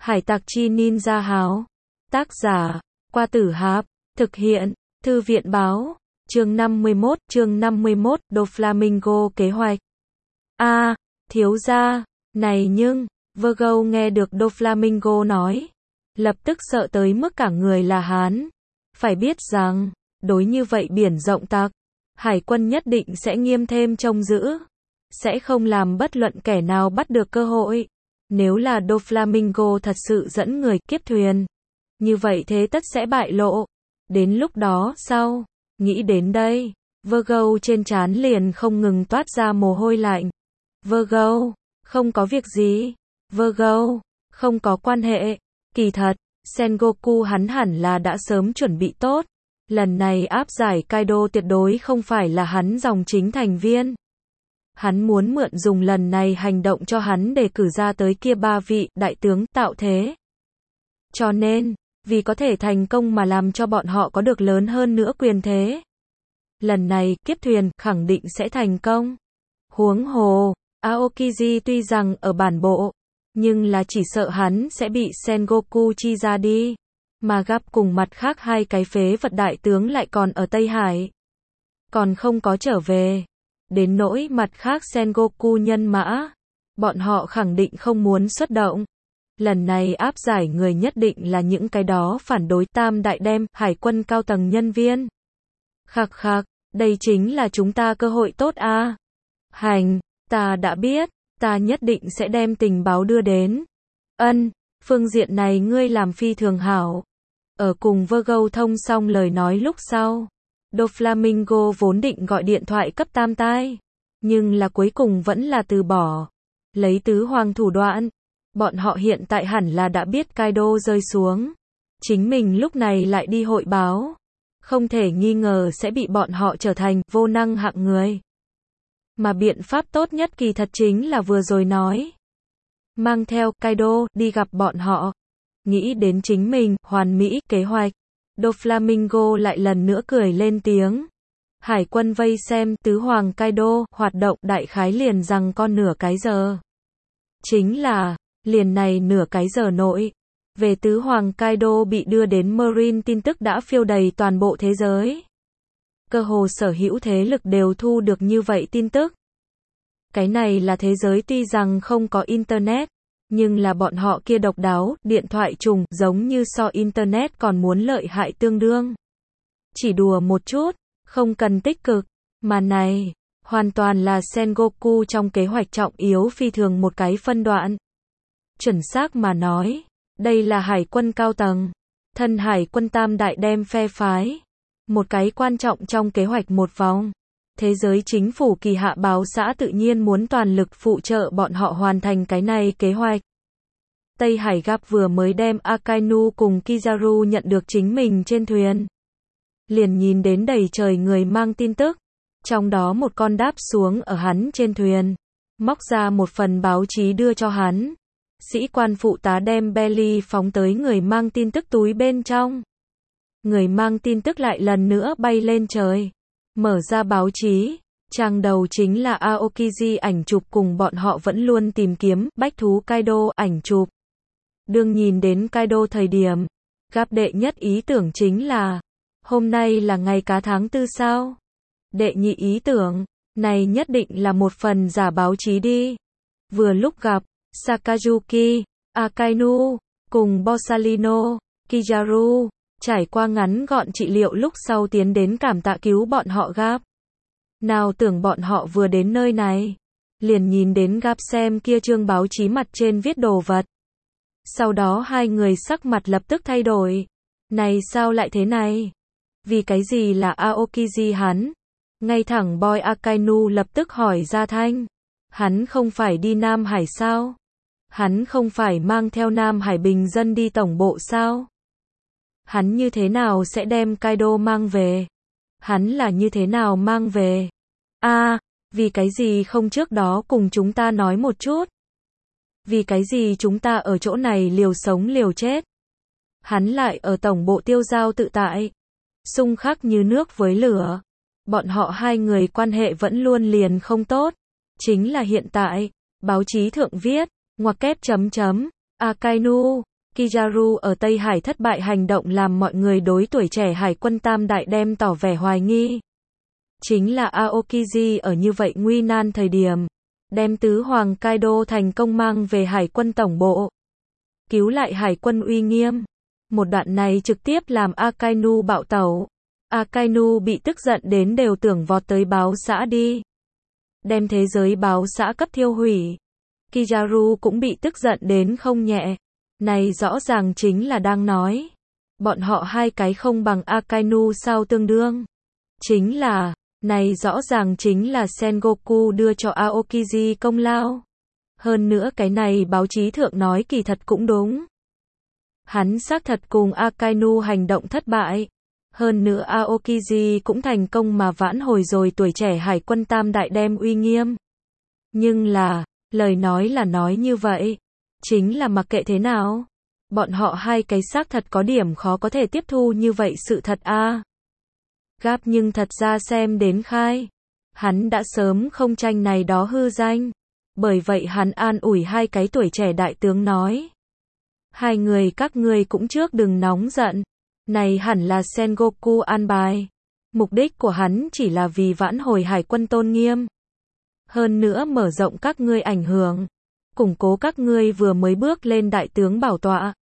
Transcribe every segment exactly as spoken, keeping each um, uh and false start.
Hải tặc chi ninja háo. Tác giả, Qua Tử Hạp. Thực hiện, Thư viện báo. Chương năm mươi mốt, chương năm mươi mốt, Doflamingo kế hoạch. A, à, thiếu gia, này nhưng, Virgo nghe được Doflamingo nói, lập tức sợ tới mức cả người là hán. Phải biết rằng, đối như vậy biển rộng tặc, hải quân nhất định sẽ nghiêm thêm trông giữ, sẽ không làm bất luận kẻ nào bắt được cơ hội. Nếu là Doflamingo thật sự dẫn người kiếp thuyền, như vậy thế tất sẽ bại lộ. Đến lúc đó sao? Nghĩ đến đây, Virgo trên trán liền không ngừng toát ra mồ hôi lạnh. Virgo, không có việc gì. Virgo, không có quan hệ. Kỳ thật, Sengoku hắn hẳn là đã sớm chuẩn bị tốt. Lần này áp giải Kaido tuyệt đối không phải là hắn dòng chính thành viên. Hắn muốn mượn dùng lần này hành động cho hắn để cử ra tới kia ba vị đại tướng tạo thế. Cho nên, vì có thể thành công mà làm cho bọn họ có được lớn hơn nữa quyền thế. Lần này, kiếp thuyền, khẳng định sẽ thành công. Huống hồ, Aokiji tuy rằng ở bản bộ, nhưng là chỉ sợ hắn sẽ bị Sengoku chi ra đi. Mà gặp cùng mặt khác hai cái phế vật đại tướng lại còn ở Tây Hải. Còn không có trở về. Đến nỗi mặt khác Sengoku nhân mã, bọn họ khẳng định không muốn xuất động. Lần này áp giải người nhất định là những cái đó phản đối tam đại đem hải quân cao tầng nhân viên. Khắc khắc, đây chính là chúng ta cơ hội tốt a. À. Hành, ta đã biết, ta nhất định sẽ đem tình báo đưa đến. Ân, phương diện này ngươi làm phi thường hảo. Ở cùng Virgo thông xong lời nói lúc sau, Doflamingo vốn định gọi điện thoại cấp tam tai, nhưng là cuối cùng vẫn là từ bỏ. Lấy tứ hoàng thủ đoạn, bọn họ hiện tại hẳn là đã biết Kaido rơi xuống. Chính mình lúc này lại đi hội báo, không thể nghi ngờ sẽ bị bọn họ trở thành vô năng hạng người. Mà biện pháp tốt nhất kỳ thật chính là vừa rồi nói. Mang theo Kaido đi gặp bọn họ. Nghĩ đến chính mình, hoàn mỹ, kế hoạch. Doflamingo lại lần nữa cười lên tiếng. Hải quân vây xem tứ hoàng Kaido hoạt động đại khái liền rằng con nửa cái giờ. Chính là, liền này nửa cái giờ nội. Về tứ hoàng Kaido bị đưa đến Marine tin tức đã phiêu đầy toàn bộ thế giới. Cơ hồ sở hữu thế lực đều thu được như vậy tin tức. Cái này là thế giới tuy rằng không có Internet, nhưng là bọn họ kia độc đáo, điện thoại trùng, giống như so Internet còn muốn lợi hại tương đương. Chỉ đùa một chút, không cần tích cực, mà này, hoàn toàn là Sengoku trong kế hoạch trọng yếu phi thường một cái phân đoạn. Chuẩn xác mà nói, đây là hải quân cao tầng, thân hải quân tam đại đem phe phái. Một cái quan trọng trong kế hoạch một vòng. Thế giới chính phủ kỳ hạ báo xã tự nhiên muốn toàn lực phụ trợ bọn họ hoàn thành cái này kế hoạch. Tây Hải gặp vừa mới đem Akainu cùng Kizaru nhận được chính mình trên thuyền. Liền nhìn đến đầy trời người mang tin tức. Trong đó một con đáp xuống ở hắn trên thuyền. Móc ra một phần báo chí đưa cho hắn. Sĩ quan phụ tá đem Belly phóng tới người mang tin tức túi bên trong. Người mang tin tức lại lần nữa bay lên trời. Mở ra báo chí. Trang đầu chính là Aokiji ảnh chụp cùng bọn họ vẫn luôn tìm kiếm bách thú Kaido ảnh chụp. Đương nhìn đến Kaido thời điểm, gặp đệ nhất ý tưởng chính là, hôm nay là ngày cá tháng tư sao? Đệ nhị ý tưởng, này nhất định là một phần giả báo chí đi. Vừa lúc gặp, Sakazuki, Akainu, cùng Borsalino, Kizaru, trải qua ngắn gọn trị liệu lúc sau tiến đến cảm tạ cứu bọn họ gặp. Nào tưởng bọn họ vừa đến nơi này, liền nhìn đến gặp xem kia chương báo chí mặt trên viết đồ vật. Sau đó hai người sắc mặt lập tức thay đổi. Này sao lại thế này? Vì cái gì là Aokiji hắn? Ngay thẳng Boy Akainu lập tức hỏi ra thanh. Hắn không phải đi Nam Hải sao? Hắn không phải mang theo Nam Hải bình dân đi tổng bộ sao? Hắn như thế nào sẽ đem Kaido mang về? Hắn là như thế nào mang về? A, à, vì cái gì không trước đó cùng chúng ta nói một chút? Vì cái gì chúng ta ở chỗ này liều sống liều chết? Hắn lại ở tổng bộ tiêu giao tự tại. Xung khắc như nước với lửa. Bọn họ hai người quan hệ vẫn luôn liền không tốt. Chính là hiện tại, báo chí thượng viết, ngoặc kép chấm chấm, Akainu, Kizaru ở Tây Hải thất bại hành động làm mọi người đối tuổi trẻ hải quân Tam Đại đem tỏ vẻ hoài nghi. Chính là Aokiji ở như vậy nguy nan thời điểm, đem tứ hoàng Kaido thành công mang về hải quân tổng bộ, cứu lại hải quân uy nghiêm. Một đoạn này trực tiếp làm Akainu bạo tẩu. Akainu bị tức giận đến đều tưởng vọt tới báo xã đi, đem thế giới báo xã cấp thiêu hủy. Kizaru cũng bị tức giận đến không nhẹ. Này rõ ràng chính là đang nói, bọn họ hai cái không bằng Akainu sao tương đương. Chính là, này rõ ràng chính là Sengoku đưa cho Aokiji công lao. Hơn nữa cái này báo chí thượng nói kỳ thật cũng đúng. Hắn xác thật cùng Akainu hành động thất bại. Hơn nữa Aokiji cũng thành công mà vãn hồi rồi tuổi trẻ hải quân Tam Đại đem uy nghiêm. Nhưng là, lời nói là nói như vậy. Chính là mặc kệ thế nào, bọn họ hai cái xác thật có điểm khó có thể tiếp thu như vậy sự thật a. À. Gap nhưng thật ra xem đến khai. Hắn đã sớm không tranh này đó hư danh. Bởi vậy hắn an ủi hai cái tuổi trẻ đại tướng nói. Hai người các ngươi cũng trước đừng nóng giận. Này hẳn là Sengoku an bài. Mục đích của hắn chỉ là vì vãn hồi hải quân tôn nghiêm. Hơn nữa mở rộng các ngươi ảnh hưởng. Củng cố các ngươi vừa mới bước lên đại tướng bảo tọa.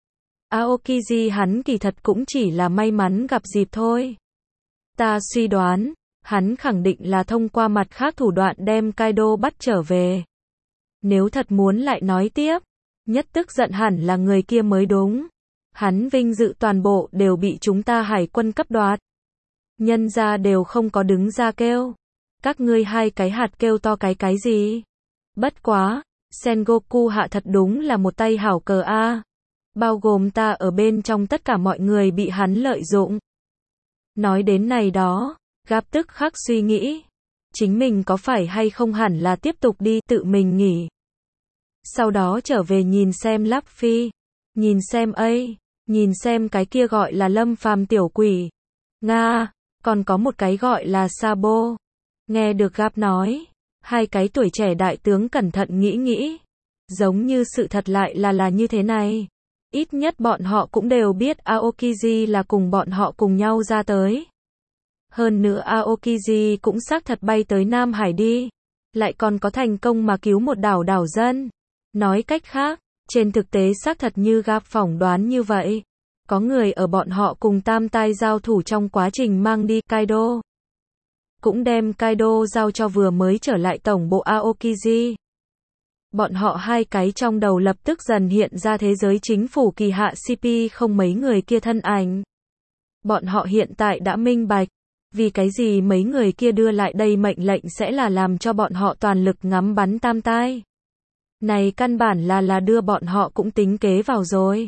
Aokiji hắn kỳ thật cũng chỉ là may mắn gặp dịp thôi. Ta suy đoán, hắn khẳng định là thông qua mặt khác thủ đoạn đem Kaido bắt trở về. Nếu thật muốn lại nói tiếp, nhất tức giận hẳn là người kia mới đúng. Hắn vinh dự toàn bộ đều bị chúng ta hải quân cấp đoạt. Nhân ra đều không có đứng ra kêu. Các ngươi hai cái hạt kêu to cái cái gì? Bất quá, Sengoku hạ thật đúng là một tay hảo cờ a. Bao gồm ta ở bên trong tất cả mọi người bị hắn lợi dụng. Nói đến này đó, Gap tức khắc suy nghĩ. Chính mình có phải hay không hẳn là tiếp tục đi tự mình nghỉ. Sau đó trở về nhìn xem Luffy. Nhìn xem ấy. Nhìn xem cái kia gọi là Lâm Phàm tiểu quỷ. Nga, còn có một cái gọi là Sabo. Nghe được Gap nói. Hai cái tuổi trẻ đại tướng cẩn thận nghĩ nghĩ. Giống như sự thật lại là là như thế này. Ít nhất bọn họ cũng đều biết Aokiji là cùng bọn họ cùng nhau ra tới. Hơn nữa Aokiji cũng xác thật bay tới Nam Hải đi. Lại còn có thành công mà cứu một đảo đảo dân. Nói cách khác, trên thực tế xác thật như Gap phỏng đoán như vậy. Có người ở bọn họ cùng tam tai giao thủ trong quá trình mang đi Kaido. Cũng đem Kaido giao cho vừa mới trở lại tổng bộ Aokiji. Bọn họ hai cái trong đầu lập tức dần hiện ra thế giới chính phủ kỳ hạ xê pê không mấy người kia thân ảnh. Bọn họ hiện tại đã minh bạch. Vì cái gì mấy người kia đưa lại đây mệnh lệnh sẽ là làm cho bọn họ toàn lực ngắm bắn tam tai. Này căn bản là là đưa bọn họ cũng tính kế vào rồi.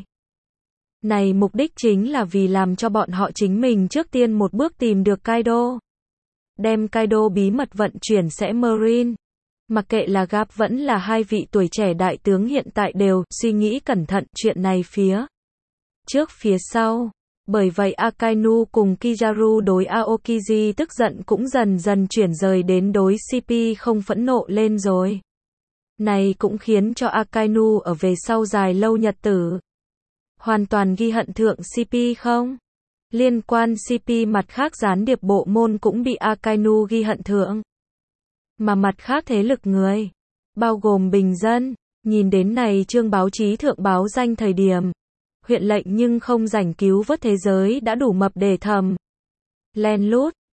Này mục đích chính là vì làm cho bọn họ chính mình trước tiên một bước tìm được Kaido. Đem Kaido bí mật vận chuyển sẽ Marine. Mặc kệ là Gap vẫn là hai vị tuổi trẻ đại tướng hiện tại đều suy nghĩ cẩn thận chuyện này phía trước phía sau. Bởi vậy Akainu cùng Kizaru đối Aokiji tức giận cũng dần dần chuyển rời đến đối xê pê không phẫn nộ lên rồi. Này cũng khiến cho Akainu ở về sau dài lâu nhật tử hoàn toàn ghi hận thượng xê pê không. Liên quan xê pê mặt khác gián điệp bộ môn cũng bị Akainu ghi hận thượng. Mà mặt khác thế lực người, bao gồm bình dân, nhìn đến này chương báo chí thượng báo danh thời điểm. Huyện lệnh nhưng không rảnh cứu vớt thế giới đã đủ mập để thầm. Len lút,